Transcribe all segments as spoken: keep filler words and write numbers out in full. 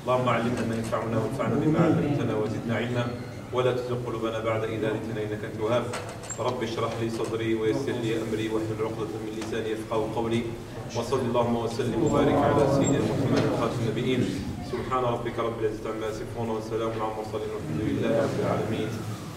اللهم علمنا ما ينفعنا وانفعنا بما علمتنا وزدنا علما ولا تزغ قلوبنا بعد إذ هديتنا إنك أنت الوهاب. رب اشرح لي صدري ويسر لي أمري واحلل عقدة من لساني يفقهوا قولي. وصل اللهم وسلم وبارك على سيدنا محمد خاتم النبيين. سبحان ربك رب العزة عما يصفون وسلام على المرسلين والحمد لله رب العالمين.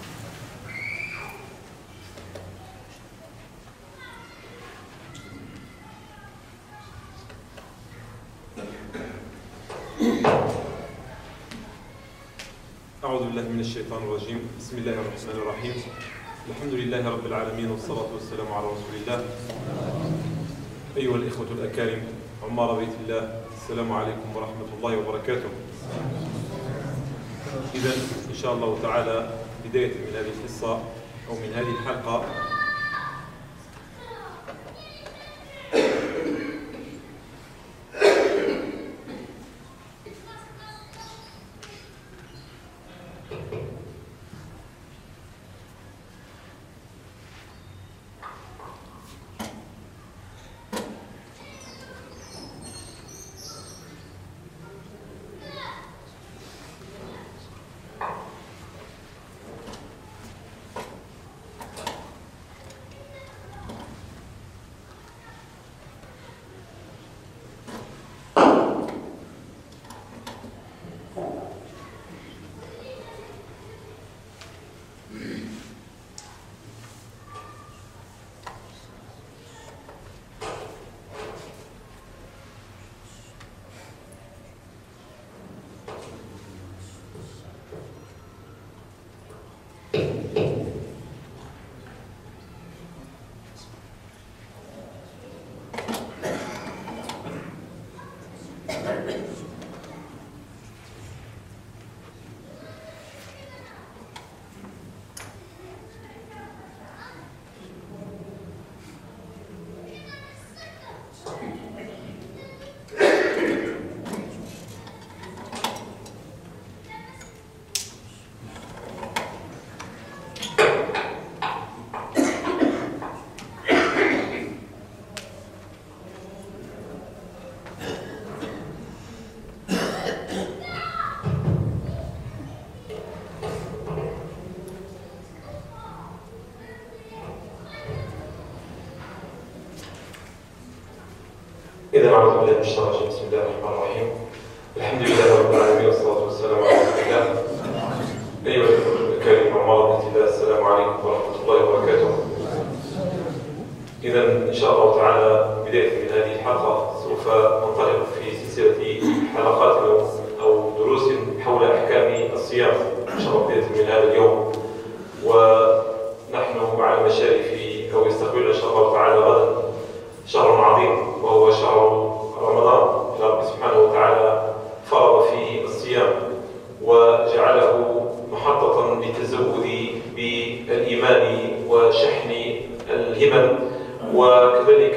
أعوذ بالله من الشيطان الرجيم. بسم الله الرحمن الرحيم. الحمد لله رب العالمين والصلاة والسلام على رسول الله. أيها الإخوة الأكارم عمار بيت الله، السلام عليكم ورحمة الله وبركاته. إذا إن شاء الله تعالى بداية من هذه الحصة أو من هذه الحلقة إذا أعوذ بالله من الشيطان الرجيم. بسم الله الرحمن الرحيم. الحمد لله رب العالمين والصلاة والسلام على رسول الله. أيها الأخوة الكريم عمار بن الله، السلام عليكم ورحمة الله وبركاته. إذا إن شاء الله تعالى بداية من هذه الحلقة سوف ننطلق في سلسلة حلقات أو دروس حول أحكام الصيام إن شاء الله بداية من هذا اليوم، ونحن على مشارف أو يستقبلنا إن شاء الله تعالى غدا شهر عظيم وهو شهر رمضان. رب سبحانه وتعالى فرض فيه الصيام وجعله محطة للتزود بالإيمان وشحن الهمم، وكذلك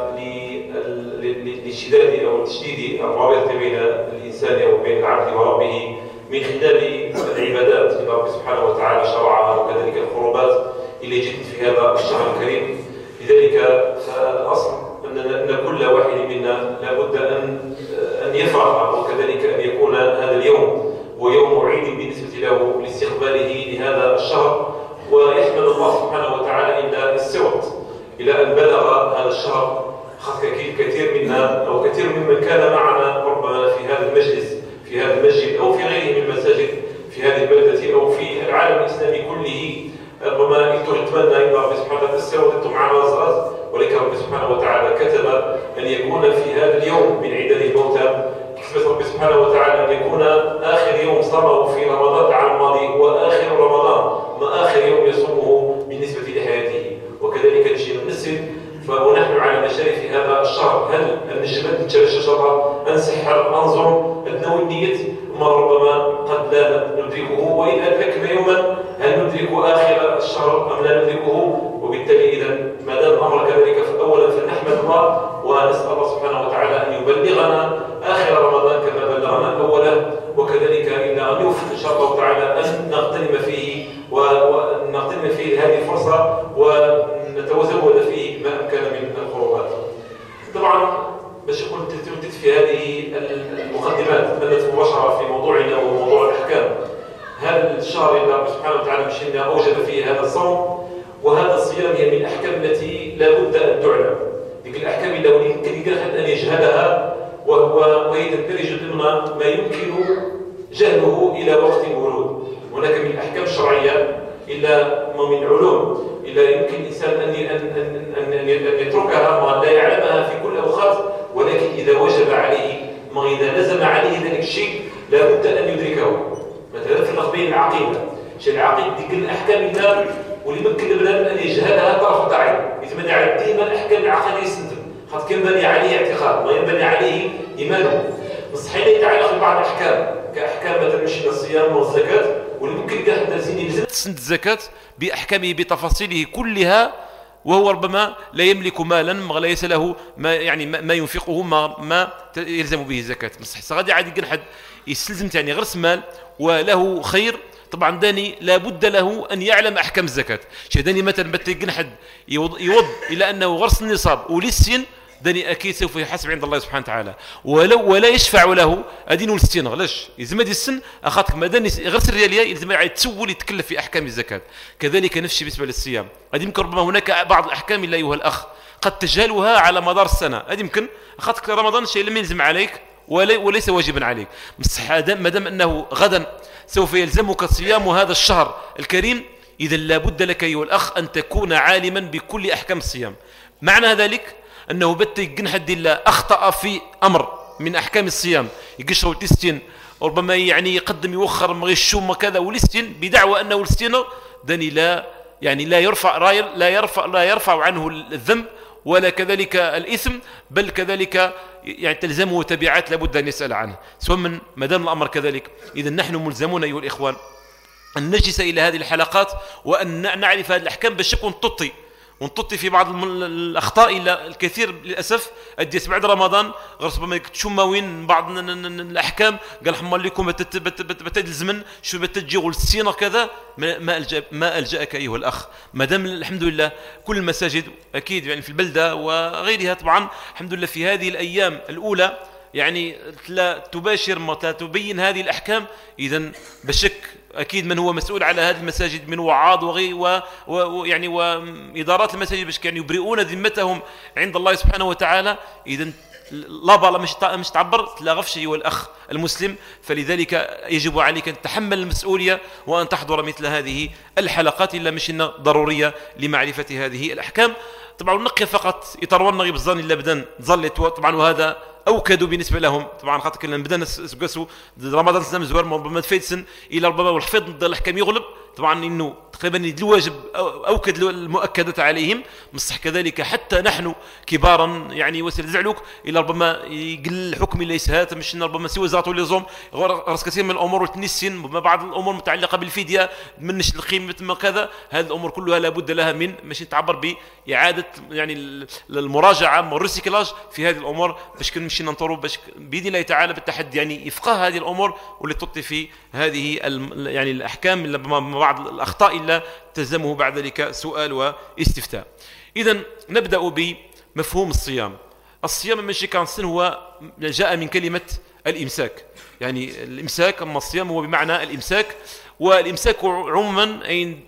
للشداد أو تشديد الرابطة بين الإنسان أو بين العبد وربه من خلال العبادات التي رب سبحانه وتعالى شرعها، وكذلك القربات اللي جئت في هذا الشهر الكريم. لذلك فالأصل أن كل واحد منا لابد أن أن يفرح، وكذلك أن يكون هذا اليوم ويوم عيد بالنسبة له لاستقباله لهذا الشهر، ويحمد الله سبحانه وتعالى إلى السوط إلى أن بلغ هذا الشهر. خاصة كثير منا أو كثير ممن كان معنا ربما في هذا المجلس في هذا المسجد أو في غيره من المساجد في هذه البلدة أو في العالم الإسلامي كله، ربما يتمنى إن رب سبحانه وتعالى السوط معنا وزغز، ولكن رب سبحانه وتعالى كتب أن يكون في هذا اليوم من عدد الموتى. كتب رب سبحانه وتعالى أن يكون آخر يوم صامه في رمضان العام الماضي هو آخر رمضان، ما آخر يوم يصومه بالنسبة لحياته، وكذلك نجي نسل. فنحن على مشارف هذا الشهر، هل النجمات نتشرى الشجرة، أنسحر، أنظر، أدنو النية، ما ربما قد لا ندركه، وإن أدركنا يوما هل ندرك آخر الشهر أم لا ندركه؟ وبالتالي إذا ما دام الأمر كذلك فأولا فنحمد الله ونسأل الله سبحانه وتعالى أن يبلغنا آخر رمضان كما بلغنا أوله، وكذلك إن أن يوفق إن شاء الله تعالى أن نغتنم فيه ونغتنم فيه هذه الفرصة ونتزود فيه ما أمكن من القربات. طبعا باش كنت تردد في هذه المقدمات بدأت مباشرة في سبحانه وتعالى مشينا أوجد فيه هذا الصوم، وهذا الصيام هي من الأحكام التي لا بد أن تعلم. ذيك الأحكام اللي يمكن أن يجهلها وهي تندرج ضمن ما يمكن جهله إلى وقت الورود. هناك من الأحكام الشرعية إلا من العلوم إلا يمكن الإنسان أن أن أن أن يتركها ما لا يعلمها في كل الأوقات، ولكن إذا وجب عليه ما إذا لزم عليه ذلك الشيء لا بد أن يدركه. مثلا في بين العقيدة، شيء العقيدة ديك الأحكام الله واللي يمكن البنادم أن يجهلها طرف عين، يتمنى على ديما الأحكام العقدية يستنتج، خاطر كان بني عليه اعتقاد ما ينبني عليه إيمانه. مستحيل يتعلق ببعض الأحكام كأحكام مثلا مشي الصيام والزكاة، واللي ممكن كان حتى يلزم سند الزكاة بأحكامه بتفاصيله كلها، وهو ربما لا يملك مالا ليس له ما يعني ما ينفقه ما ما يلزم به الزكاة. بس غادي عادي كان حد يستلزم يعني غرس مال وله خير، طبعا داني لابد له أن يعلم أحكام الزكاة. شي داني مثلا بتلقى حد يوض, يوض إلى أنه غرس النصاب وللسن، داني أكيد سوف يحاسب عند الله سبحانه وتعالى، ولو ولا يشفع له أدين والستين. غلاش يلزم هذه السن أخذك ما داني غرس الريالية يلزم عليه تسول يتكلف في أحكام الزكاة. كذلك نفس الشيء بالنسبة للصيام. هذه يمكن ربما هناك بعض الأحكام لا أيها الأخ قد تجهلها على مدار السنة، هذه يمكن أخذك رمضان شيء لم يلزم عليك وليس واجبا عليك، ما دام أنه غدا سوف يلزمك صيام هذا الشهر الكريم، إذا لابد لك أيها الأخ أن تكون عالما بكل أحكام الصيام. معنى ذلك أنه بت يقن حد الله أخطأ في أمر من أحكام الصيام، يقشروا تستين وربما يعني يقدم يوخر مغشوم وكذا ولستين بدعوى أنه لستين، داني لا يعني لا يرفع لا يرفع لا يرفع عنه الذنب ولا كذلك الإثم، بل كذلك يعني تلزمه تبعات لابد أن يسأل عنه. سواء من مدام الأمر كذلك، إذا نحن ملزمون أيها الإخوان أن نجلس إلى هذه الحلقات وأن نعرف هذه الأحكام باش نكون تطي ونطي في بعض الأخطاء إلى الكثير للأسف أديت بعد رمضان غرس بما تشماوين بعض الأحكام قال حمال لكم بتلزمن شو بتجي والسين كذا. ما ألجأ ما ألجأك أيها الأخ، ما دام الحمد لله كل المساجد أكيد يعني في البلدة وغيرها طبعا الحمد لله في هذه الأيام الأولى يعني لا تباشر ما تبين هذه الأحكام، إذن بشك أكيد من هو مسؤول على هذه المساجد من وعاظ وغي و... و... يعني وإدارات المساجد باش كانوا يبرئون ذمتهم عند الله سبحانه وتعالى. إذن لا بالا مش مش تعبر لا غفش أيها الأخ المسلم، فلذلك يجب عليك أن تتحمل المسؤولية وأن تحضر مثل هذه الحلقات إلا مش ضرورية لمعرفة هذه الأحكام. طبعا نقي فقط يطرون نغيب الظن إلا بدن ظلت طبعا، وهذا أوكدوا بالنسبة لهم طبعا خاطر كنا بدنا نسقسوا رمضان سنة مزوار ما تفيدسن إلى ربما والحفظ ضد الأحكام يغلب طبعا إنه تقريبا الواجب أوكد المؤكدات عليهم مصح كذلك حتى نحن كبارا يعني وسيل زعلوك إلى ربما يقل الحكم ليس هذا مش ربما سوى زاطوا لزوم غرس كثير من الأمور وتنسين بعض الأمور متعلقة بالفيديا منش القيمة ما كذا. هذه الأمور كلها لابد لها من مش تعبر بإعادة يعني المراجعة والريسيكلاج في هذه الأمور باش كن مشينا نطوروا باش بإذن الله تعالى بالتحدي يعني يفقه هذه الأمور واللي تطي في هذه يعني الأحكام اللي بعض الأخطاء إلا تلزمه بعد ذلك سؤال واستفتاء. إذن نبدأ بمفهوم الصيام. الصيام ماشي كان صن هو جاء من كلمة الإمساك، يعني الإمساك أما الصيام هو بمعنى الإمساك، والإمساك عموما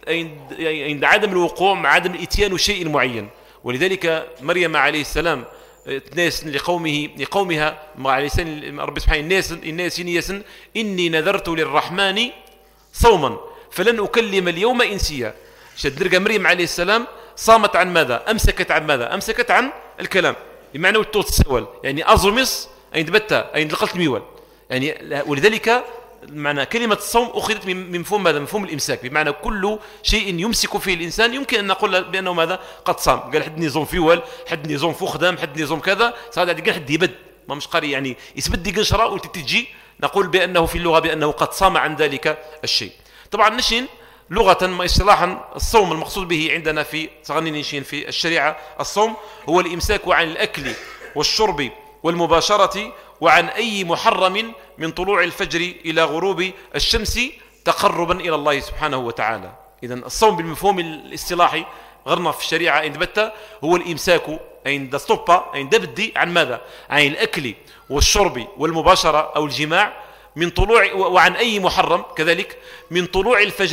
عند عدم الوقوع مع عدم الإتيان شيء معين. ولذلك مريم عليه السلام الناس لقومه لقومها على لسان رب سبحانه الناس الناس يسن إني نذرت للرحمن صوما فلن أكلم اليوم إنسيا. شد نرجع مريم عليه السلام صامت عن ماذا؟ أمسكت عن ماذا؟ أمسكت عن الكلام بمعنى التوت السوال يعني أظمس أين دبتها أين لقلت ميول يعني. ولذلك معنى كلمة الصوم أخذت من مفهوم ماذا؟ مفهوم الإمساك بمعنى كل شيء يمسك فيه الإنسان يمكن أن نقول بأنه ماذا؟ قد صام. قال حد نظام فيول حد نظام فو خدام حد نظام كذا صار قال حد يبد ما مش قاري يعني يثبت دي قنشرة وتتجي نقول بأنه في اللغة بأنه قد صام عن ذلك الشيء. طبعا نشين لغة ما اصطلاحا الصوم المقصود به عندنا في صغني نشين في الشريعة الصوم هو الإمساك عن الأكل والشرب والمباشرة وعن أي محرم من طلوع الفجر إلى غروب الشمس تقربا إلى الله سبحانه وتعالى. إذن الصوم بالمفهوم الاصطلاحي غرنا في الشريعة عند بتة هو الإمساك عند ستوبا عند بدي عن ماذا؟ عن الأكل والشرب والمباشرة أو الجماع من طلوع وعن أي محرم كذلك من طلوع الفجر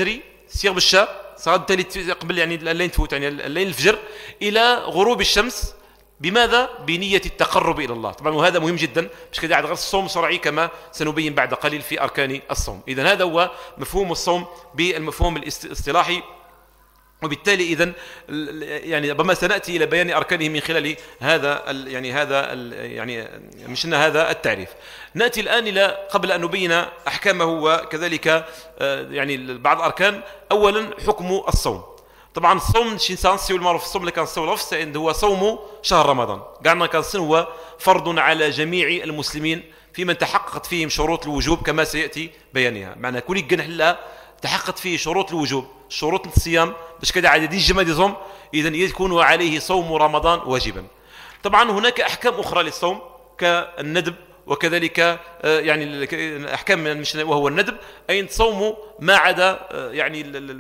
سير بالشاء صاد تالي قبل يعني الليل تفوت يعني الليل الفجر إلى غروب الشمس. بماذا؟ بنية التقرب إلى الله. طبعا وهذا مهم جدا مش كده غير الصوم شرعي كما سنبين بعد قليل في أركان الصوم. إذن هذا هو مفهوم الصوم بالمفهوم الاصطلاحي. وبالتالي إذن يعني ربما سنأتي إلى بيان أركانه من خلال هذا يعني هذا يعني مشنا هذا التعريف. نأتي الآن إلى قبل أن نبين أحكامه وكذلك يعني بعض أركان. أولا حكم الصوم. طبعا الصوم شي نسانسيو المعروف الصوم اللي كان صوم لفظ هو صوم شهر رمضان. قالنا كان هو فرض على جميع المسلمين في من تحققت فيهم شروط الوجوب كما سيأتي بيانها. معنى كل جنح لا تحققت فيه شروط الوجوب شروط الصيام باش كذا عددين جمادهم إذن يكون عليه صوم رمضان واجبا. طبعا هناك أحكام أخرى للصوم كالندب وكذلك يعني أحكام مش وهو الندب أي تصوموا ما عدا يعني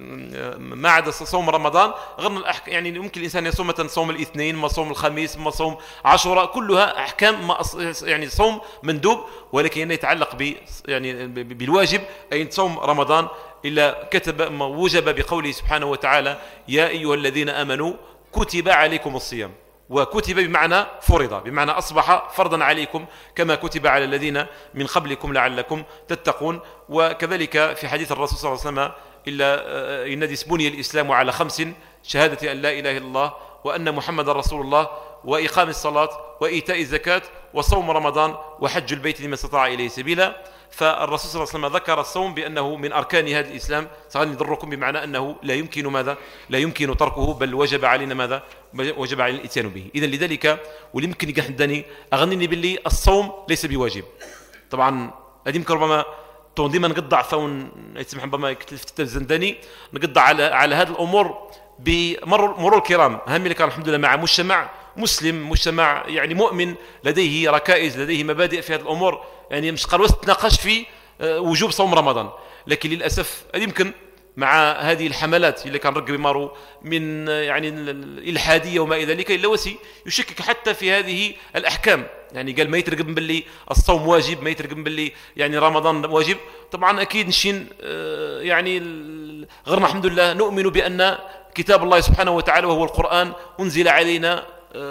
ما عدا صوم رمضان غير الأحكام. يعني ممكن الإنسان يصوم مثلا صوم الاثنين ما صوم الخميس ما صوم عاشوراء كلها أحكام ما يعني صوم مندوب ولكن يتعلق ب يعني بالواجب أي تصوم رمضان إلا كتب وجب بقوله سبحانه وتعالى يا أيها الذين آمنوا كتب عليكم الصيام. وكتب بمعنى فرض بمعنى أصبح فرضا عليكم كما كتب على الذين من قبلكم لعلكم تتقون. وكذلك في حديث الرسول صلى الله عليه وسلم إلا ينادي بني الإسلام على خمس شهادة أن لا إله إلا الله وأن محمد رسول الله وإقام الصلاة وإيتاء الزكاة وصوم رمضان وحج البيت لمن استطاع إليه سبيلا. فالرسول صلى الله عليه وسلم ذكر الصوم بأنه من أركان هذا الإسلام سأغني يضركم بمعنى أنه لا يمكن ماذا لا يمكن تركه بل وجب علينا ماذا وجب علينا الاتيان به. إذن لذلك وليمكن يقحدني أغنيني باللي الصوم ليس بواجب. طبعا هذه يمكن ربما ديما نقطع ثون يسمح ربما يكتلف الزنداني نقطع على على هذه الأمور بمرور مرور الكرام. هم اللي كان الحمد لله مع مجتمع مسلم مجتمع يعني مؤمن لديه ركائز لديه مبادئ في هذه الأمور يعني مش قالوا تناقش في وجوب صوم رمضان. لكن للأسف يمكن مع هذه الحملات اللي كان رقم مارو من يعني الإلحادية وما إلى ذلك إلا وسي يشكك حتى في هذه الأحكام. يعني قال ما يترقم باللي الصوم واجب ما يترقم باللي يعني رمضان واجب. طبعا أكيد نشين يعني غيرنا الحمد لله نؤمن بأن كتاب الله سبحانه وتعالى وهو القرآن أنزل علينا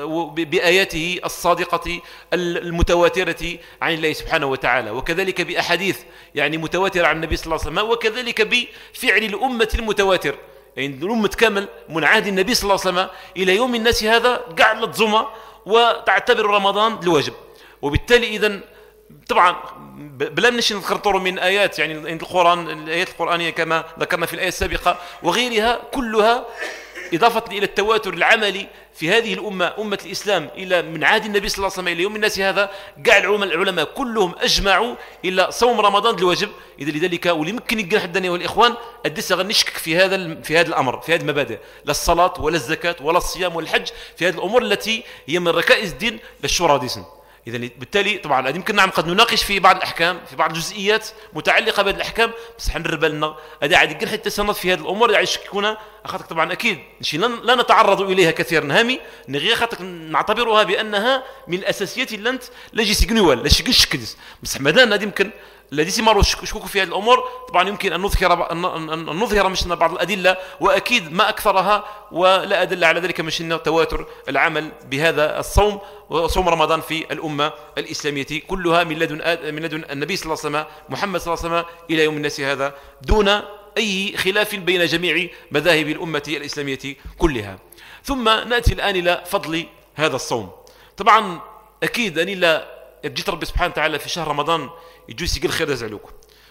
بآياته الصادقة المتواترة عن الله سبحانه وتعالى وكذلك بأحاديث يعني متواترة عن النبي صلى الله عليه وسلم وكذلك بفعل الأمة المتواتر. يعني الأمة كامل من عهد النبي صلى الله عليه وسلم إلى يوم الناس هذا قاعد تزوم وتعتبر رمضان الواجب. وبالتالي إذن طبعا بلا نشي نذكر من آيات يعني القرآن الآيات القرآنية كما ذكرنا في الآية السابقة وغيرها كلها إضافة إلى التواتر العملي في هذه الأمة أمة الإسلام إلى من عهد النبي صلى الله عليه وسلم إلى يوم الناس هذا قاع العلماء كلهم أجمعوا إلى صوم رمضان الواجب. إذا لذلك وليمكن يقنح الدنيا والإخوان الدس غنشكك في هذا في هذا الأمر في هذه المبادئ لا الصلاة ولا الزكاة ولا الصيام ولا الحج في هذه الأمور التي هي من ركائز الدين للشورى ديسن. إذا بالتالي طبعا يمكن نعم قد نناقش في بعض الأحكام في بعض الجزئيات متعلقة بهذه الأحكام بس حنربى لنا هذا عاد يقول حتى سنة في هذه الأمور يعني يشككونا أخاطك طبعا أكيد نشي لا نتعرض إليها كثيرا هامي نغي أخاطك نعتبرها بأنها من الأساسيات اللي أنت لا جيسي قنوال لا شي شكدس بس حمدان هذا يمكن الذي سماروا شكوكوا في هذه الأمور. طبعا يمكن أن نظهر أن نظهر مشنا بعض الأدلة وأكيد ما أكثرها ولا أدل على ذلك مشنا تواتر العمل بهذا الصوم وصوم رمضان في الأمة الإسلامية كلها من لدن من لدن النبي صلى الله عليه وسلم محمد صلى الله عليه وسلم إلى يوم الناس هذا دون أي خلاف بين جميع مذاهب الأمة الإسلامية كلها. ثم نأتي الآن إلى فضل هذا الصوم. طبعا أكيد أن لا جيت ربي سبحانه وتعالى في شهر رمضان يجوز يقول خير يزعلوك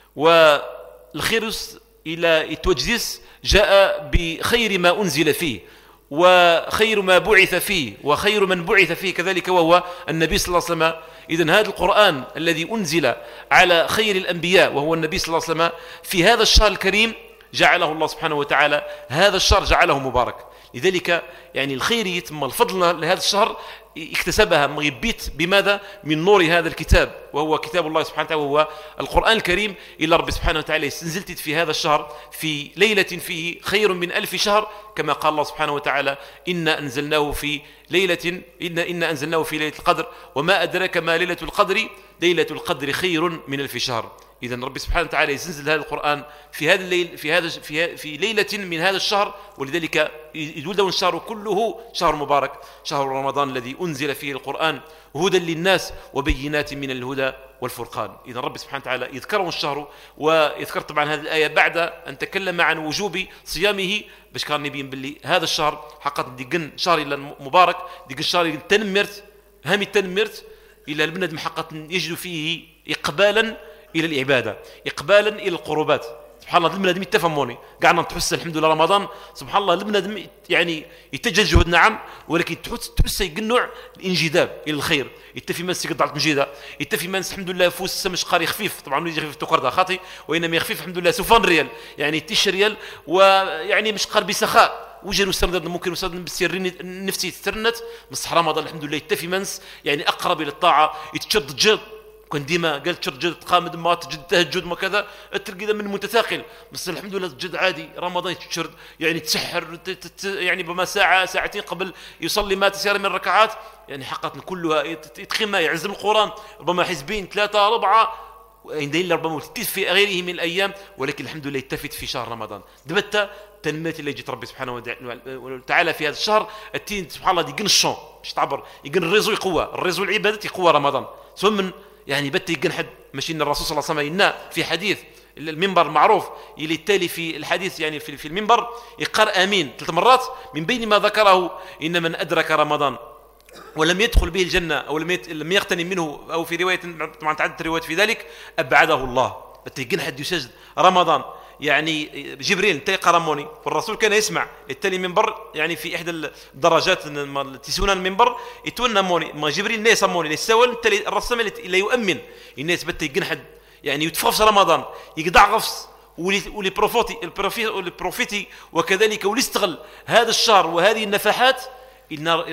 والخير إلى التوجيس جاء بخير ما أنزل فيه وخير ما بعث فيه وخير من بعث فيه كذلك وهو النبي صلى الله عليه وسلم. إذن هذا القرآن الذي أنزل على خير الأنبياء وهو النبي صلى الله عليه وسلم في هذا الشهر الكريم جعله الله سبحانه وتعالى هذا الشهر جعله مبارك. لذلك يعني الخير يتم الفضل لهذا الشهر اكتسبها مغبيت بماذا من نور هذا الكتاب وهو كتاب الله سبحانه وتعالى وهو القرآن الكريم إلى رب سبحانه وتعالى نزلت في هذا الشهر في ليلة فيه خير من ألف شهر كما قال الله سبحانه وتعالى إنا أنزلناه في ليلة إن إنا أنزلناه في ليلة القدر وما أدراك ما ليلة القدر ليلة القدر خير من ألف شهر. إذا ربي سبحانه وتعالى ينزل هذا القرآن في هذا الليل في هذا في في ليلة من هذا الشهر، ولذلك يقول له الشهر كله شهر مبارك، شهر رمضان الذي أنزل فيه القرآن هدى للناس وبينات من الهدى والفرقان. إذا ربي سبحانه وتعالى يذكره الشهر، ويذكر طبعا هذه الآية بعد أن تكلم عن وجوب صيامه، باش كان يبين باللي هذا الشهر حقا ديقن شهر إلا مبارك، ديقن شهر تنمرت هامي تنمرت إلى البنادم حقا يجد فيه إقبالا إلى العبادة، إقبالا إلى القربات. سبحان الله البنادم يتفهموني قاعدنا تحس الحمد لله رمضان سبحان الله البنادم يعني يتجه جهد نعم، ولكن تحس تحس يقنع الانجذاب إلى الخير، يتفي من سيقطع المجيدة، يتفي من الحمد لله فوس السمش قاري خفيف، طبعا يجي خفيف تقرضها خاطي وإنما يخفيف الحمد لله سوفان ريال يعني تيش ريال، ويعني مش قار بسخاء وجه وسرد ممكن وسرد بالسيرين نفسي تسترنت مصح رمضان الحمد لله يتفي منس يعني أقرب إلى الطاعة، يتشد جد كان ديما قال تشرجد تقامد ما تجد تهجد ما كذا تلقى من متثاقل، بس الحمد لله جد عادي رمضان تشرد يعني تسحر يعني بما ساعة ساعتين قبل يصلي ما تسير من الركعات يعني حقا كلها يتخيم يعزم القرآن ربما حزبين ثلاثة أربعة عندنا ربما في غيره من الأيام، ولكن الحمد لله يتفت في شهر رمضان دبت تنمية اللي جت ربي سبحانه وتعالى في هذا الشهر التين سبحان الله يقن الشون مش تعبر يقن الرزو يقوى الرزو العبادة يقوى رمضان سواء من يعني بت يقن حد ماشي ان الرسول صلى الله عليه وسلم إن في حديث المنبر معروف اللي التالي في الحديث يعني في في المنبر يقرأ آمين ثلاث مرات من بين ما ذكره إن من أدرك رمضان ولم يدخل به الجنة أو لم يغتنم منه أو في رواية طبعا تعدد الروايات في ذلك أبعده الله. بت يقن حد يسجد رمضان يعني جبريل انتي قرموني والرسول كان يسمع التالي منبر يعني في إحدى الدرجات تسونا المنبر يتونى موني ما جبريل ناس موني السوال التالي الرسول اللي يؤمن الناس بت يقن حد يعني يتفقس رمضان يقدع غفص ولي بروفيتي البروفيتي وكذلك وليستغل هذا الشهر وهذه النفحات إن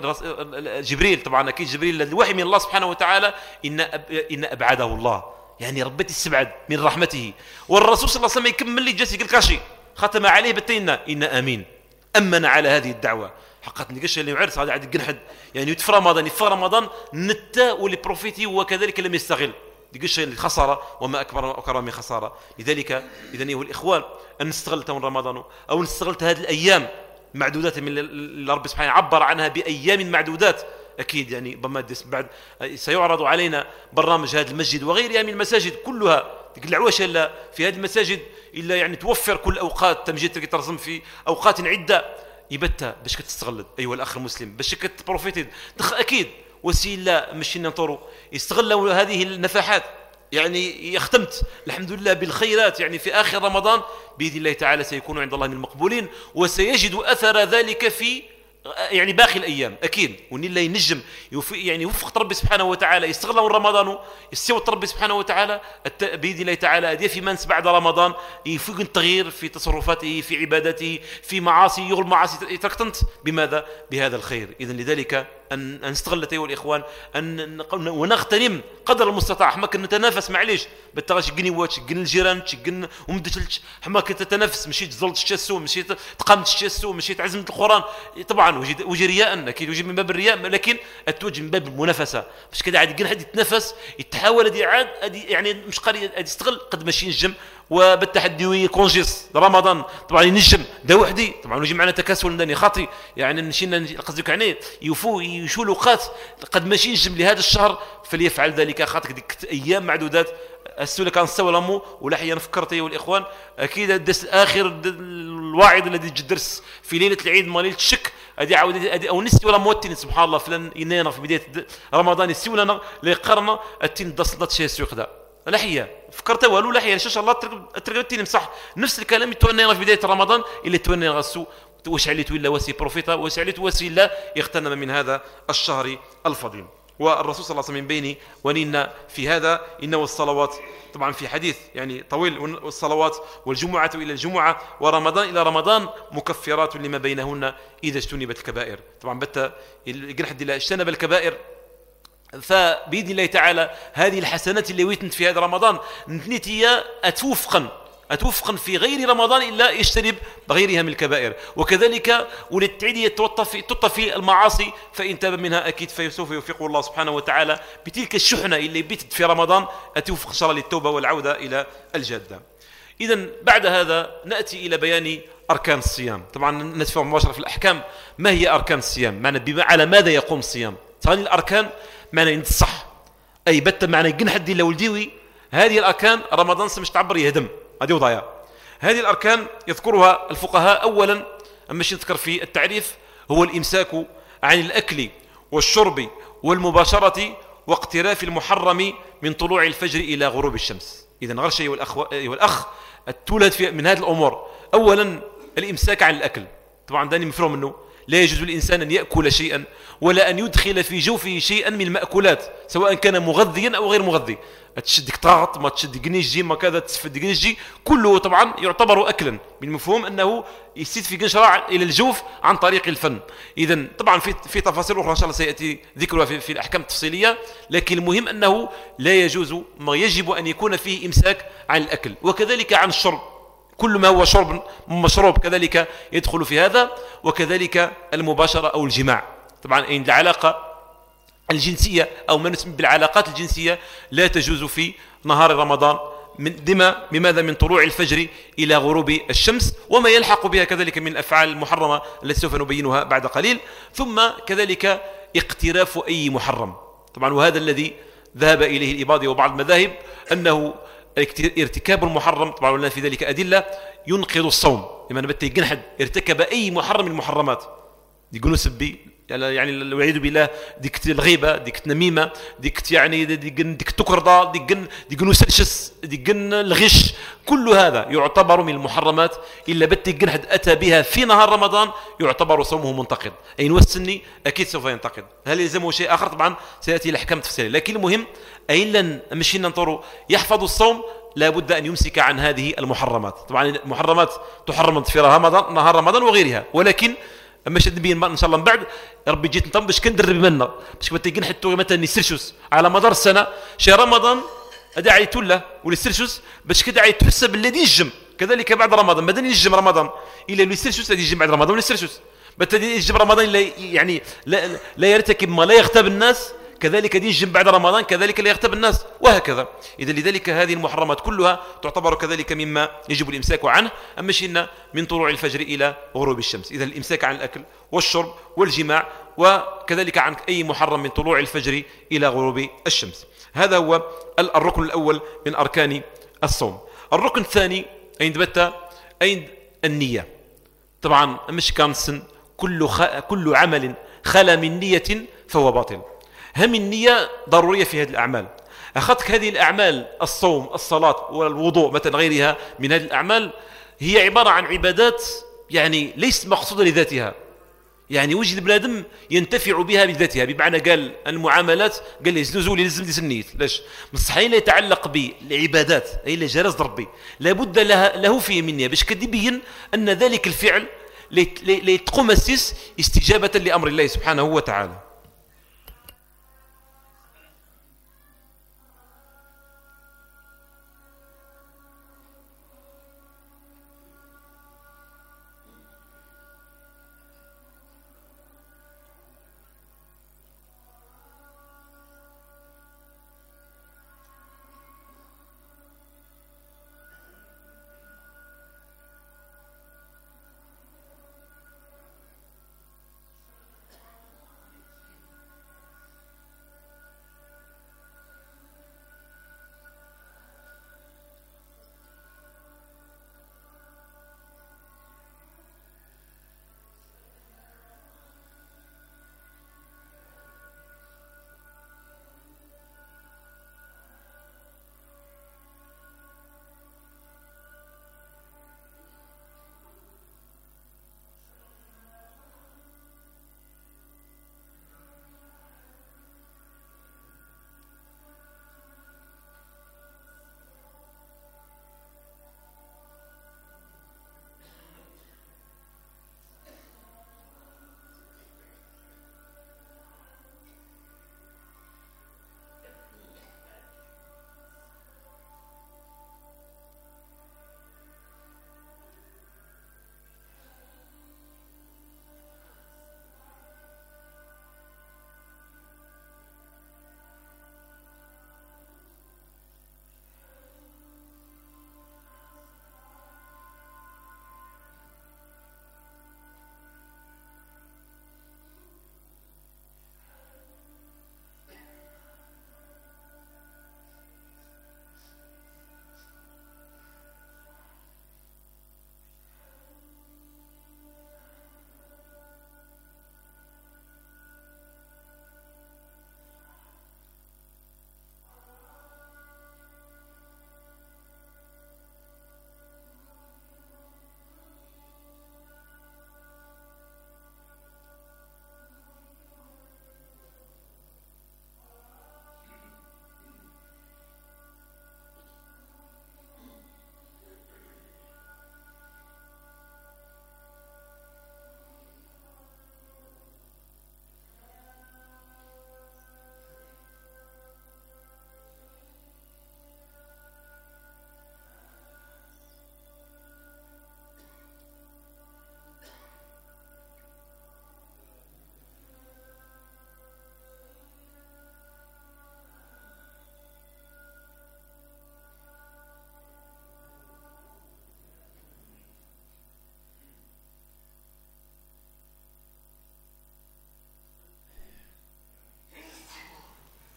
جبريل طبعا أكيد جبريل الوحي من الله سبحانه وتعالى إن إن أبعده الله يعني ربتي السبعد من رحمته. والرسول صلى الله عليه وسلم يكمل لي جالس يقول كاشي ختم عليه بتينا إن آمين أمن على هذه الدعوة حقت نقش اللي يعرس هذا عاد يقنحد يعني يتفر رمضان يتفر رمضان نتا ولي بروفيتي وكذلك لم يستغل يقش الخسارة وما أكبر أكبر من خسارة. لذلك إذا أيها الإخوان أن نستغل رمضان أو نستغل هذه الأيام معدودات من اللي رب سبحانه عبر عنها بأيام معدودات أكيد يعني بمادس بعد سيعرض علينا برنامج هذا المسجد وغيرها من المساجد كلها تقلعوش إلا في هذه المساجد إلا يعني توفر كل أوقات تمجيد ترسم في أوقات عدة يبتها باش كتستغل أيها الأخ المسلم باش كتبروفيتي أكيد وسيلة مشي ننطروا يستغلوا هذه النفحات يعني يختمت الحمد لله بالخيرات يعني في آخر رمضان بإذن الله تعالى سيكون عند الله من المقبولين وسيجد أثر ذلك في يعني باقي الأيام أكيد. وإن الله ينجم يعني يوفق ربي سبحانه وتعالى يستغل رمضان يستوى ربي سبحانه وتعالى بإذن الله تعالى أدي في منس بعد رمضان يفوق التغيير في تصرفاته في عبادته في معاصي يغل معاصي تركتنت بماذا بهذا الخير. إذن لذلك أن نستغل أيها الإخوان أن ونغتنم قدر المستطاع حماك نتنافس معليش بالتغاش جني واتش جن الجيران جن ومدتلش حماك تتنافس مشيت زلت الشاسو مشيت تقامت الشاسو مشيت عزمت القرآن طبعا وجد وجي رياء أكيد وجي من باب الرياء لكن التوجه من باب المنافسة باش كذا عاد جن حد يتنافس يتحاول هذه عاد يعني مش قاري يستغل قد ماشي نجم وبالتحدي كونجيس رمضان طبعا ينجم ده وحدي طبعا ويجي معنا تكاسل داني خاطي يعني نشينا قصدك يعني يفو يشو لوقات قد ماشي نجم لهذا الشهر فليفعل ذلك خاطر ديك ايام معدودات السؤال كان سوى لامو ولا حيا فكرت ايها الاخوان اكيد الدرس اخر الواعظ الذي درس في ليله العيد ما ليله الشك ادي عاود ادي او نسي ولا موتين سبحان الله فلان ينينا في بدايه رمضان يسي لنا لقرنا التين دصلت شي سوق ذا لحية فكرت والو لحية إن شاء الله ترجعتني مصح نفس الكلام يتونينا في بداية رمضان اللي تونينا غسو وش عليت ولا وسي بروفيتا وش عليت وسيلة يغتنم من هذا الشهر الفضيل. والرسول صلى الله عليه وسلم بيني ونينا في هذا إنه الصلوات طبعا في حديث يعني طويل والصلوات والجمعة إلى الجمعة ورمضان إلى رمضان مكفرات لما بينهن إذا اجتنبت الكبائر. طبعا بتا يقول حد لا اجتنب الكبائر فبإذن الله تعالى هذه الحسنات اللي ويتنت في هذا رمضان نتنيتيا أتوفقا أتوفقا في غير رمضان إلا يجتنب غيرها من الكبائر. وكذلك وللتعدية تطفي, تطفي المعاصي، فإن تاب منها أكيد فسوف يوفقه الله سبحانه وتعالى بتلك الشحنة اللي بيتت في رمضان، أتوفق إن شاء الله للتوبة والعودة إلى الجادة. إذن بعد هذا نأتي إلى بيان أركان الصيام. طبعا ندفع مباشرة في الأحكام. ما هي أركان الصيام؟ معنى بما على ماذا يقوم الصيام؟ ثاني الأركان معنى ينتصح أي بت معنى يقن حد إلا ولديوي. هذه الأركان رمضان سمش تعبر يهدم هذه وضايا. هذه الأركان يذكرها الفقهاء. أولا أما شيء نذكر في التعريف هو الإمساك عن الأكل والشرب والمباشرة واقتراف المحرم من طلوع الفجر إلى غروب الشمس. إذن غير شيء والأخ, والأخ التولد من هذه الأمور. أولا الإمساك عن الأكل، طبعا داني مفروم منه لا يجوز للإنسان أن يأكل شيئا ولا أن يدخل في جوفه شيئا من المأكولات سواء كان مغذيا أو غير مغذي. تشدك طاغط ما تشد قنيجي ما كذا تسفد قنيجي كله طبعا يعتبر أكلا بالمفهوم أنه يسيد في قنشراع إلى الجوف عن طريق الفم. إذن طبعا في في تفاصيل أخرى إن شاء الله سيأتي ذكرها في, في الأحكام التفصيلية، لكن المهم أنه لا يجوز ما يجب أن يكون فيه إمساك عن الأكل، وكذلك عن الشرب. كل ما هو شرب مشروب كذلك يدخل في هذا، وكذلك المباشرة أو الجماع. طبعا أين العلاقة الجنسية أو ما نسمى بالعلاقات الجنسية لا تجوز في نهار رمضان من دما بماذا من طلوع الفجر إلى غروب الشمس، وما يلحق بها كذلك من الأفعال المحرمة التي سوف نبينها بعد قليل. ثم كذلك اقتراف أي محرم. طبعا وهذا الذي ذهب إليه الإباضي وبعض المذاهب أنه ارتكاب المحرم طبعا لنا في ذلك أدلة ينقض الصوم. لما نبت يقن حد ارتكب أي محرم من المحرمات يقولوا سبي يعني الوعيد بالله ديك الغيبة ديك النميمة ديك يعني ديك ديك التكرضة ديك ديك نسلشس ديك الغش، كل هذا يعتبر من المحرمات إلا بت يقن حد أتى بها في نهار رمضان يعتبر صومه منتقد. أي نوسني أكيد سوف ينتقد. هل يلزمه شيء آخر؟ طبعا سيأتي الأحكام تفصيلية، لكن المهم أي لن مشينا ننطروا يحفظ الصوم لا بد أن يمسك عن هذه المحرمات. طبعا المحرمات تحرم في رمضان نهار رمضان وغيرها، ولكن اما شد بين ان شاء الله من بعد ربي جيت نطم باش كندرب منا باش كنت حتى مثلا السيرشوس على مدار السنه شهر رمضان ادعي عيت ولا والسيرشوس باش كدا عيت تحسب الذي يجم كذلك بعد رمضان بدل يجم رمضان الى السيرشوس الذي يجم بعد رمضان والسيرشوس بدل يجم رمضان لا يعني لا, لا يرتكب ما لا يغتاب الناس كذلك دي يجم بعد رمضان كذلك لا يغتاب الناس وهكذا. إذا لذلك هذه المحرمات كلها تعتبر كذلك مما يجب الإمساك عنه. أما شئنا من طلوع الفجر إلى غروب الشمس، إذا الإمساك عن الأكل والشرب والجماع، وكذلك عن أي محرم من طلوع الفجر إلى غروب الشمس. هذا هو الركن الأول من أركان الصوم. الركن الثاني أين بت أين النية. طبعا مش كان سن كل خ... كل عمل خلا من نية فهو باطل. هم النية ضرورية في هذه الأعمال. أخذت هذه الأعمال الصوم الصلاة والوضوء مثلا غيرها من هذه الأعمال هي عبارة عن عبادات يعني ليست مقصودة لذاتها، يعني وجد البنادم ينتفع بها بذاتها. بمعنى قال المعاملات قال لي زلزولي لازم دي سنيت لاش مستحيل يتعلق بالعبادات أي اللي جرز ربي لابد لها له فيه من نية باش كدبين أن ذلك الفعل ليتقوم السيس استجابة لأمر الله سبحانه وتعالى.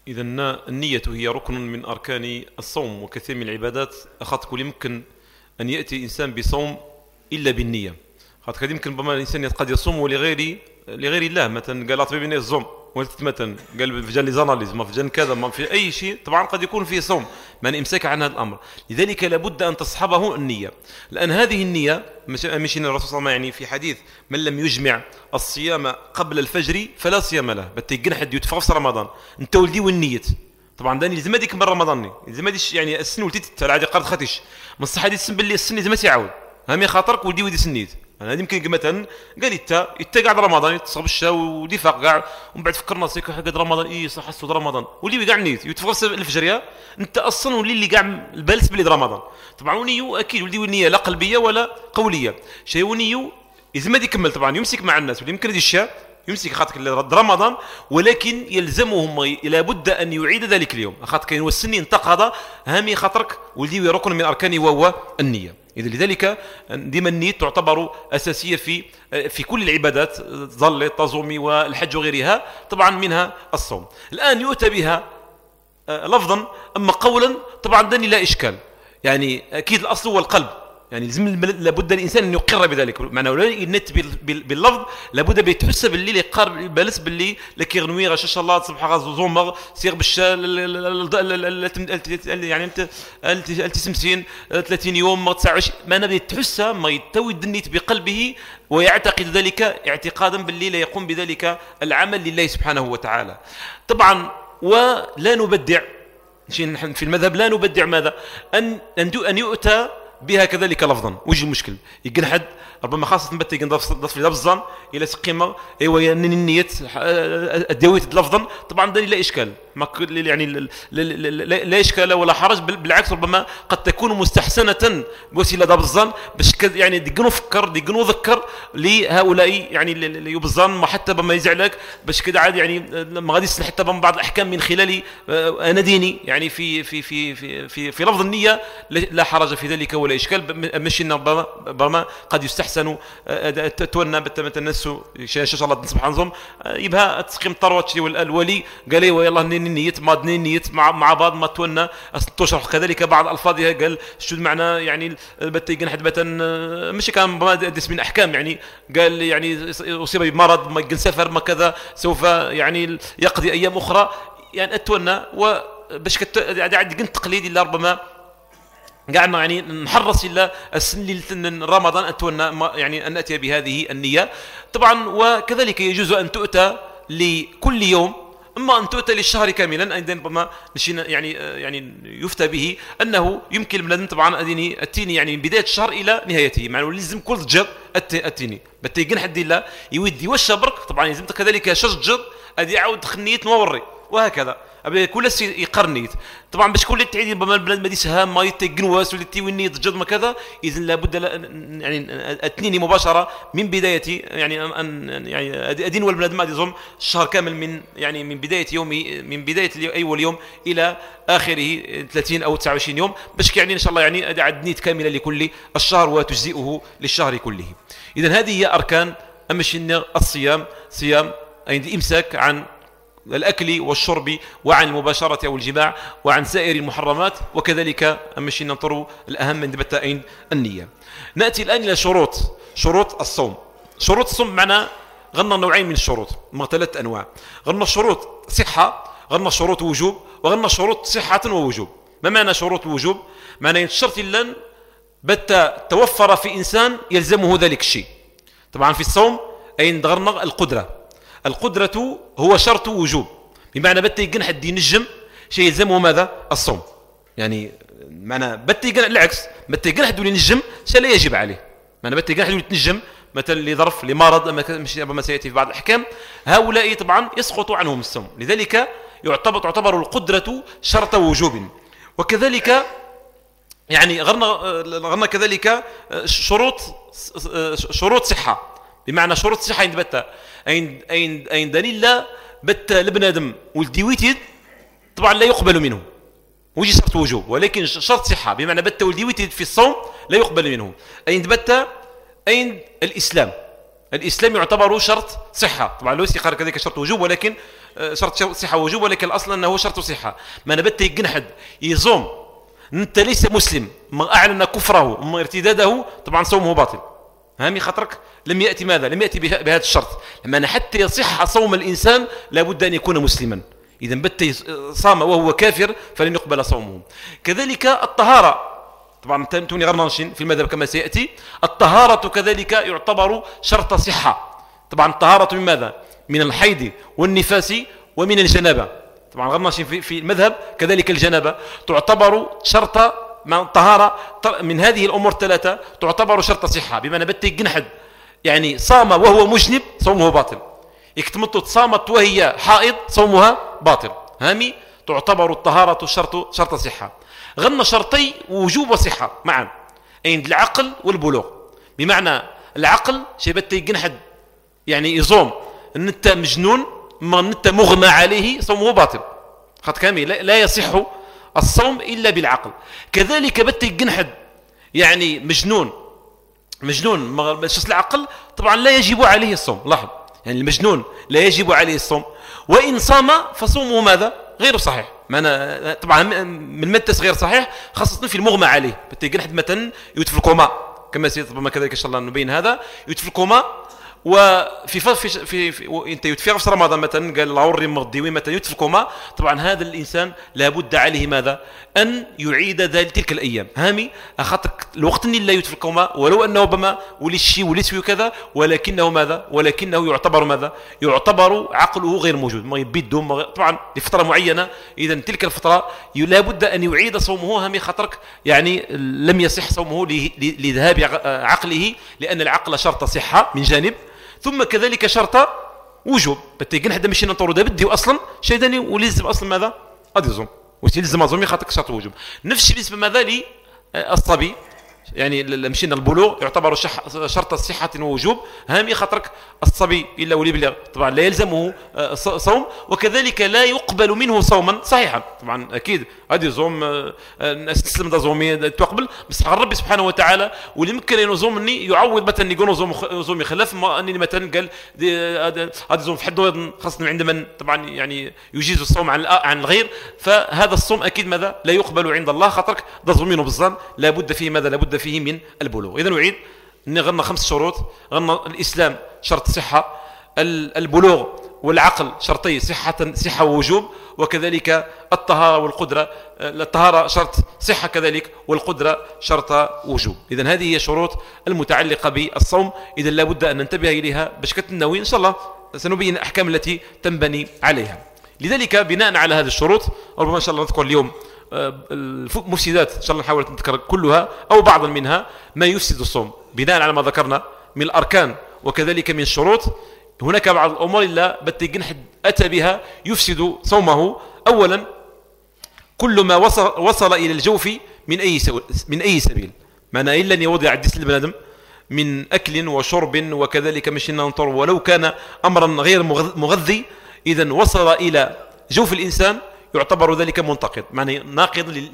إذا النية هي ركن من أركان الصوم، وكثير من العبادات أخذت كل يمكن أن يأتي الإنسان بصوم إلا بالنية. خاطر قد يمكن بما الإنسان قد يصوم لغير لغير الله، مثلا قال أطبيب الناس الصوم مثلا قال في جال ليزاناليز ما في جال كذا ما في أي شيء، طبعا قد يكون فيه صوم من إمساك عن هذا الأمر. لذلك لابد أن تصحبه النية، لأن هذه النية مش الرسول صلى الله عليه وسلم يعني في حديث من لم يجمع الصيام قبل الفجر فلا صيام له، بتيجن حد يتفرس رمضان أنت ولدي والنية طبعا داني لازم هذيك من رمضاني لازم هذيش يعني السن ولتيت العادي قرض خاتش من الصحة دي السن باللي السن لازم يعاود هم خاطرك ولدي ودي سنيت. انا يمكن مثلا قال انت انت قاعد رمضان تصب الشاو ودي فاق قاع ومن بعد فكرنا سيك قاعد رمضان اي صح حسوا رمضان واللي قاع نيت يتفرس الفجر انت اصلا ولي اللي قاع البالس بلي رمضان طبعا ونيو اكيد ولدي ونيه لا قلبيه ولا قوليه شيء ونيو اذا ما يكمل طبعا يمسك مع الناس واللي يمكن هذه الشيء يمسك خاطر رد رمضان ولكن يلزمهم لابد ان يعيد ذلك اليوم خاطر كاين والسن انتقض هامي خاطرك ولدي ركن من اركانه وهو النيه. إذا لذلك ديما النية تعتبر أساسية في في كل العبادات ظل التصوم والحج وغيرها طبعا منها الصوم. الآن يؤتى بها لفظا أما قولا طبعا دني لا إشكال يعني أكيد الأصل هو القلب يعني لازم لابد الانسان ان يقر بذلك معناه ولا ينت باللفظ لابد بيتحس باللي يقر بالس باللي لك يغنوي غش الله صبح غاز زومر سير بالش يعني انت التسمسين ثلاثين يوم ما تسعش ما نبي تحس ما يتوي النيت بقلبه ويعتقد ذلك اعتقادا باللي لا يقوم بذلك العمل لله سبحانه وتعالى. طبعا ولا نبدع في المذهب لا نبدع ماذا ان ان يؤتى بها كذلك لفظا وجه المشكل يقن حد ربما خاصة نبت يقن ضف لفظا إلى سقيمة أيوة النية الدويت لفظا طبعا ده لا إشكال ما يعني لا إشكال ولا حرج بالعكس ربما قد تكون مستحسنة وسيلة ضبزان باش يعني دقنوا فكر دقنوا ذكر لهؤلاء يعني يبزان ما حتى بما يزعلك باش كذا عادي يعني ما غادي يصلح حتى بعض الأحكام من خلال أنا ديني يعني في في في في في, في لفظ النية لا حرج في ذلك ولا إشكال مش إن ربما قد يستحسن تونا بتمتنسوا شاء شاء الله نصبح نظم يبها تسقيم طروت الولي قال لي ويلا نيت ما نيت مع مع بعض ما تونا تشرح كذلك بعض الفاظها قال شو المعنى يعني بتيجن حد بتن مش كان دس من احكام يعني قال يعني اصيب بمرض ما يقن سفر ما كذا سوف يعني يقضي ايام اخرى يعني اتونا وباش قاعد يقن تقليدي اللي ربما قاعدنا يعني نحرص إلا السن رمضان أتونا يعني أن نأتي بهذه النية طبعا. وكذلك يجوز أن تؤتى لكل يوم أما أن تؤتى للشهر كاملا أيضا ربما يعني يعني يفتى به أنه يمكن بلازم طبعا أديني التيني يعني من بداية الشهر إلى نهايته معناه لازم كل جر التيني بتيجن حد الله يودي والشبرك طبعا لازم كذلك شجر أدي عود خنيت نوري وهكذا كل شيء يقرنيت طبعا باش كل تعيد بما البلاد ما سهام ما يتقنواس ولا تيوني ضجد ما كذا اذا لابد يعني اثنين مباشره من بدايتي يعني ان يعني ادين والبلاد ما يظن الشهر كامل من يعني من بدايه يومي من بدايه اول يوم الى اخره ثلاثين او تسعة وعشرين يوم باش يعني ان شاء الله يعني عد نيت كامله لكل الشهر وتجزئه للشهر كله. اذا هذه هي اركان امشي الصيام صيام اي الامساك عن الأكل والشرب وعن المباشرة أو الجماع وعن سائر المحرمات وكذلك أمشي ننطر الأهم من دبتين النية. نأتي الآن إلى شروط شروط الصوم. شروط الصوم معنا غنى نوعين من الشروط ما ثلاث أنواع غنى شروط صحة غنى شروط وجوب وغنى شروط صحة ووجوب. ما معنى شروط الوجوب؟ معنى الشرط لن بت توفر في إنسان يلزمه ذلك الشيء. طبعا في الصوم أين غنى القدرة القدرة هو شرط وجوب بمعنى بتي يقن حد ينجم شيء يلزمه ماذا؟ الصوم يعني معنى بتي يقن العكس بتي يقن حد ينجم شيء لا يجب عليه معنى بتي يقن حد يتنجم مثلا لظرف لمرض مش ما سيأتي في بعض الأحكام هؤلاء طبعا يسقط عنهم الصوم لذلك يعتبر تعتبر القدرة شرط وجوب. وكذلك يعني غرنا غرنا كذلك شروط شروط صحة بمعنى شروط صحة عند بتا أين أين أين دليل بت لبن آدم والديويتد طبعا لا يقبل منه وجي شرط وجوب ولكن شرط صحة بمعنى بت والديويتد في الصوم لا يقبل منه. أين بت أين الإسلام الإسلام يعتبر شرط صحة طبعا لو استقر كذلك شرط وجوب ولكن شرط صحة ووجوب، ولكن الأصل أنه شرط صحة. ما نبت يجنحد يزوم أنت ليس مسلم ما أعلن كفره وما ارتداده، طبعا صومه باطل. هامي خطرك لم يأتي ماذا؟ لم يأتي بهذا الشرط. لما حتى يصح صوم الإنسان لابد أن يكون مسلما. إذا بت صام وهو كافر فلن يقبل صومه. كذلك الطهارة، طبعا توني غير ناشين في المذهب كما سيأتي. الطهارة كذلك يعتبر شرط صحة. طبعا الطهارة من ماذا؟ من الحيض والنفاس ومن الجنابة. طبعا غير ناشين في, في المذهب. كذلك الجنابة تعتبر شرط طهارة. من هذه الأمور الثلاثة تعتبر شرط صحة، بمعنى بت جنحد يعني صام وهو مجنب صومه باطل، يكتمت صامت وهي حائض صومها باطل. هامي تعتبر الطهارة شرط شرط صحة. غن شرطي وجوب وصحة معا عند العقل والبلوغ. بمعنى العقل شيبت يجنحد يعني يصوم ان انت مجنون ما انت مغمى عليه صومه باطل خط كامل، لا يصح الصوم الا بالعقل. كذلك بت يجنحد يعني مجنون مجنون ما العقل طبعا لا يجب عليه الصوم. لاحظ يعني المجنون لا يجب عليه الصوم، وإن صام فصومه ماذا؟ غير صحيح. معنا طبعا من متس غير صحيح خاصة في المغمى عليه. بتيجي حد مثلا يوتف الكوما كما سيطلب كذلك إن شاء الله نبين هذا. يوتف الكوما وفي في في, في, في انت يتفي في رمضان مثلا قال العوري مغدي مثلا يوتف الكوما، طبعا هذا الانسان لابد عليه ماذا؟ ان يعيد ذلك تلك الايام. هامي اخذت الوقت اللي لا يوتف الكوما ولو انه بما ولشي ولسوي كذا، ولكنه ماذا؟ ولكنه يعتبر ماذا؟ يعتبر عقله غير موجود، ما يبيد طبعا لفتره معينه. اذا تلك الفتره لابد ان يعيد صومه. هامي خطرك يعني لم يصح صومه لذهاب عقله، لان العقل شرط صحه من جانب، ثم كذلك شرط وجوب. بتيجي حدا مشينا نطوروا ده بدي اصلا شيء ثاني ولازم اصلا ماذا؟ اديزوم ويلزم ازومي خاطر شرط وجوب. نفس الشيء بالنسبه ماذا لي الصبي يعني مشينا البلوغ يعتبر شرط صحة ووجوب. هامي خاطرك الصبي الا ولي بلغ طبعا لا يلزمه صوم، وكذلك لا يقبل منه صوما صحيحا. طبعا اكيد هذه زوم نسلم دا زومي تقبل، بس ربي سبحانه وتعالى واللي ممكن ينظم اني يعوض مثلا يقول زوم زوم يخلف ما اني مثلا قال هذا زوم في حد خاصه عند من طبعا يعني يجيز الصوم عن عن الغير، فهذا الصوم اكيد ماذا؟ لا يقبل عند الله خاطرك دا زومينه بالظن لابد فيه ماذا؟ لابد فيه من البلوغ. اذا نعيد ان غنى خمس شروط. غنى الاسلام شرط صحه، البلوغ والعقل شرطي صحه صحه ووجوب، وكذلك الطهاره والقدره. الطهاره شرط صحه كذلك، والقدره شرط وجوب. اذا هذه هي شروط المتعلقه بالصوم. اذا لابد ان ننتبه اليها باش كتنوي ان شاء الله سنبين الاحكام التي تنبني عليها. لذلك بناء على هذه الشروط ربما ان شاء الله نذكر اليوم المفسدات ان شاء الله نحاول نذكر كلها او بعضا منها ما يفسد الصوم بناء على ما ذكرنا من الاركان وكذلك من الشروط. هناك بعض الامور الا بتيجن حد اتى بها يفسد صومه. اولا كل ما وصل, وصل الى الجوف من اي من اي سبيل، معنى الا ان يوضع الدس للبنادم من اكل وشرب وكذلك مشي ننطر ولو كان امرا غير مغذي، اذا وصل الى جوف الانسان يعتبر ذلك منتقد، معنى ناقض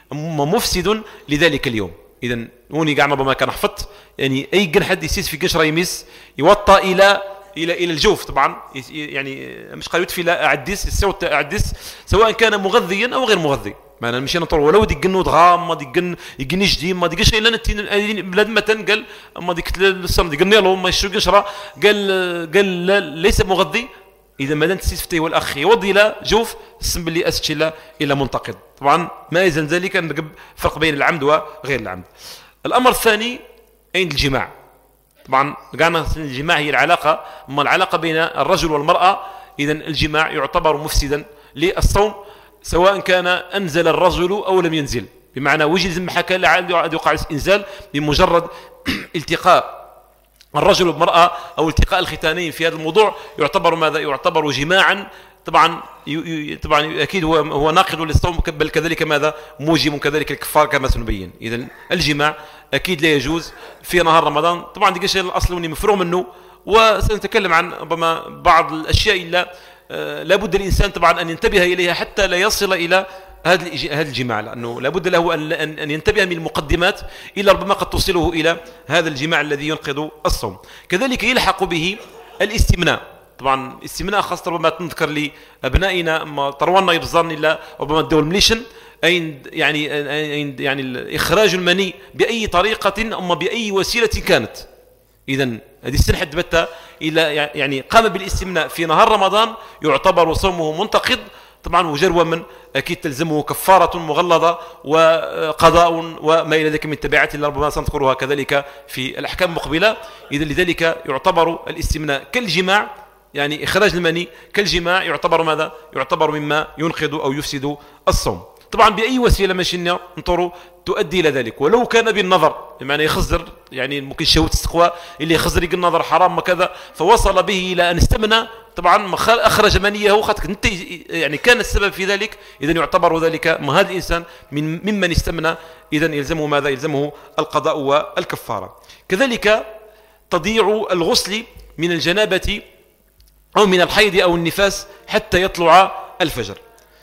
مفسد لذلك اليوم. اذا هوني قاعنا بما كان حفظت يعني اي جن حد يسيس في قشره يمس يوطى الى الى الى الجوف، طبعا يعني مش قال يدفي لا عدس الصوت عدس سواء كان مغذيا او غير مغذي. معنى مشينا نطور ولو ديك جنود غام ما ديك جن يجني جديد ما ديك شيء لنا بلاد مثلا قال ما ديك السنه ديك له ما يشرب قشره قال قال ليس مغذي. اذا ما دام تسيفتي والاخ يوضي الى جوف السم باللي اسشل الى منتقد. طبعا ما يزال ذلك نرقب فرق بين العمد وغير العمد. الامر الثاني عند الجماع. طبعا قالنا الجماع هي العلاقه اما العلاقه بين الرجل والمراه. اذا الجماع يعتبر مفسدا للصوم سواء كان انزل الرجل او لم ينزل، بمعنى وجد زي ما حكى لا يوقع الانزال بمجرد التقاء الرجل والمرأة أو التقاء الختانين في هذا الموضوع يعتبر ماذا؟ يعتبر جماعا. طبعا طبعا أكيد هو هو ناقض للصوم، بل كذلك ماذا؟ موجب كذلك الكفار كما سنبين. إذا الجماع أكيد لا يجوز في نهار رمضان. طبعا دي شيء الأصل وني مفروغ منه، وسنتكلم عن ربما بعض الأشياء إلا آه لابد الإنسان طبعا أن ينتبه إليها حتى لا يصل إلى هذا هذا الجماع، لأنه لابد له أن أن ينتبه من المقدمات إلا ربما قد توصله إلى هذا الجماع الذي ينقض الصوم. كذلك يلحق به الاستمناء. طبعا الاستمناء خاصة ربما تنذكر لأبنائنا ما طرونا يبزرني إلا ربما الدول مليشن أين يعني أين يعني إخراج المني بأي طريقة أما بأي وسيلة كانت. إذن هذه السنة حد بتا إلى يعني قام بالاستمناء في نهار رمضان يعتبر صومه منتقض طبعا، وجروا من أكيد تلزمه كفارة مغلظة وقضاء وما إلى ذلك من التبعات اللي ربما سنذكرها كذلك في الأحكام المقبلة. إذن لذلك يعتبر الاستمناء كالجماع، يعني إخراج المني كالجماع يعتبر ماذا؟ يعتبر مما ينقض أو يفسد الصوم طبعا بأي وسيلة ماشينا نطروا تؤدي إلى ذلك، ولو كان بالنظر بمعنى يخزر يعني ممكن شهوة استقواء اللي يخزر يقول النظر حرام وكذا فوصل به إلى أن استمنى طبعا أخرج منيه خاطر انت يعني كان السبب في ذلك، إذن يعتبر ذلك ما هذا الإنسان من ممن استمنى، إذن يلزمه ماذا؟ يلزمه القضاء والكفارة. كذلك تضيع الغسل من الجنابة أو من الحيض أو النفاس حتى يطلع الفجر.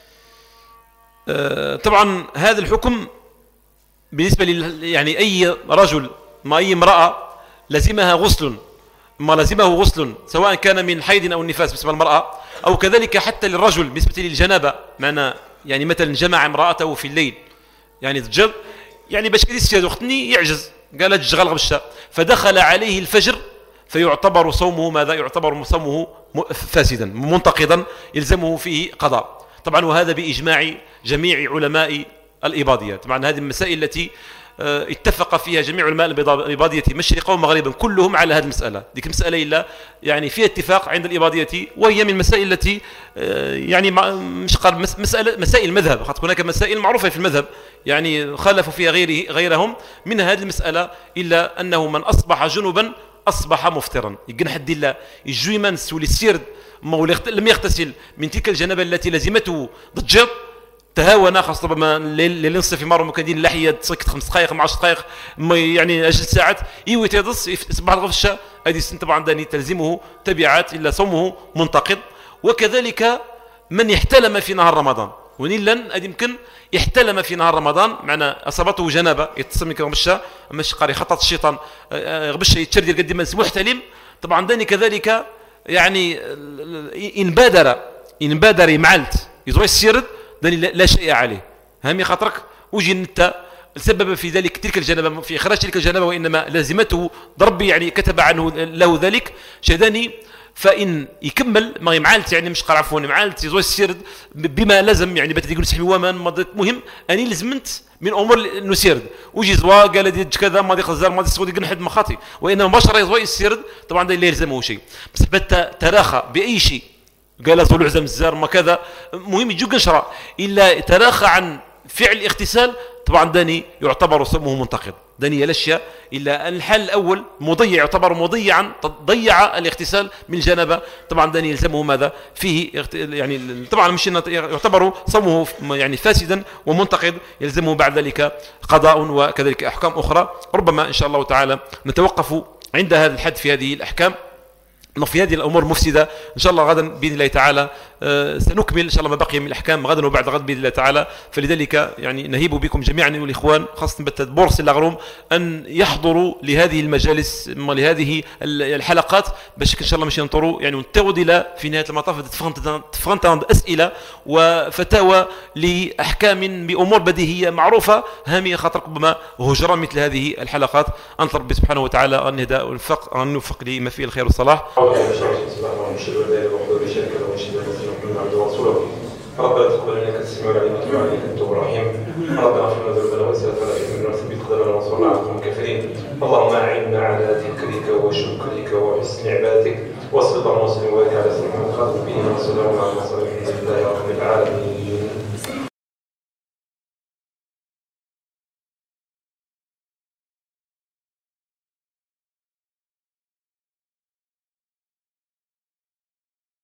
طبعا هذا الحكم بالنسبة لي يعني أي رجل ما أي امرأة لزمها غسل ما لزمه غسل سواء كان من حيض أو النفاس بالنسبة للمرأة، أو كذلك حتى للرجل بالنسبة للجنابة، معنى يعني مثلا جمع امرأته في الليل يعني تجد يعني باش كدي السياد وقتني يعجز قالت جغل غبشة فدخل عليه الفجر فيعتبر صومه ماذا؟ يعتبر صومه فاسدا منتقضا يلزمه فيه قضاء طبعا، وهذا بإجماع جميع علماء الإباضية. طبعا هذه المسائل التي اتفق فيها جميع علماء الإباضية مشرقا ومغربا كلهم على هذه المسألة، ديك المسألة إلا يعني فيها اتفاق عند الإباضية، وهي من المسائل التي يعني مش قال مسألة مسائل المذهب، خاطر هناك مسائل معروفة في المذهب يعني خالفوا فيها غيره غيرهم من هذه المسألة، إلا أنه من أصبح جنبا أصبح مفطرا يقن حد الله يجوي منس وللسيرد لم يغتسل من تلك الجنابة التي لزمته ضجر تهاونا خاصة ربما للنصف في مرة ممكن اللحية تسكت خمس دقائق مع عشر دقائق يعني أجل ساعات يوي تيضص يصبح الغفشة هذه السنة طبعا داني تلزمه تبعات إلا صومه منتقض. وكذلك من يحتلم في نهار رمضان ونيلا أدي يمكن يحتلم في نهار رمضان معنى أصابته جنابة يتصل منك غبشة مش قاري خطط الشيطان غبشة يتشردي القديم محتلم طبعا داني كذلك يعني إن بادر إن بادر معلت يزوي السيرد داني لا شيء عليه هامي خاطرك وجي انت السبب في ذلك تلك الجنابة في إخراج تلك الجنابة وإنما لازمته ضرب يعني كتب عنه له ذلك شداني فإن يكمل ما يمعالت يعني مش قال عفوا معالت يزوي السيرد بما لازم يعني بتقول سحبي ومان مهم أني لزمت من أمور نسيرد وجي زوا قال دي كذا ما دي خزار ما دي سعودي قنحد مخاطي وإنما بشر يزوي السيرد طبعا ده اللي يلزمه شيء بس بتا تراخى بأي شيء قال زول عزم الزار ما كذا مهم يجو قنشرة إلا تراخى عن فعل اغتسال طبعا داني يعتبر صومه منتقض داني الاشياء الا الحال الاول مضيع يعتبر مضيعا ضيع الاغتسال من الجنابه طبعا داني يلزمه ماذا فيه يعني طبعا مش يعتبر صومه يعني فاسدا ومنتقض يلزمه بعد ذلك قضاء وكذلك احكام اخرى. ربما ان شاء الله تعالى نتوقف عند هذا الحد في هذه الاحكام في هذه الأمور مفسدة إن شاء الله غدا بإذن الله تعالى أه سنكمل إن شاء الله ما بقي من الأحكام غدا وبعد غد بإذن الله تعالى. فلذلك يعني نهيب بكم جميعا والإخوان خاصة بالبورس الأغروم أن يحضروا لهذه المجالس لهذه الحلقات باش إن شاء الله مش ينطروا يعني ونتعود إلى في نهاية المطاف تفرنت عند أسئلة وفتاوى لأحكام بأمور بديهية معروفة هامية خاطر ربما هجران مثل هذه الحلقات. أنطر ربي سبحانه وتعالى أن يهدى ونفق أن نوفق لما فيه الخير والصلاح. ربنا تقبل منك السميع العليم وتب علينا انت الرحيم. ربنا اغفر لنا ذنوبنا واسرافنا في امرنا وثبت قدمنا وانصرنا على القوم الكافرين. اللهم اعنا على ذكرك وشكرك وحسن عبادتك وصل اللهم وسلم وبارك على سيدنا محمد به وسلم على المرسلين الحمد لله رب العالمين.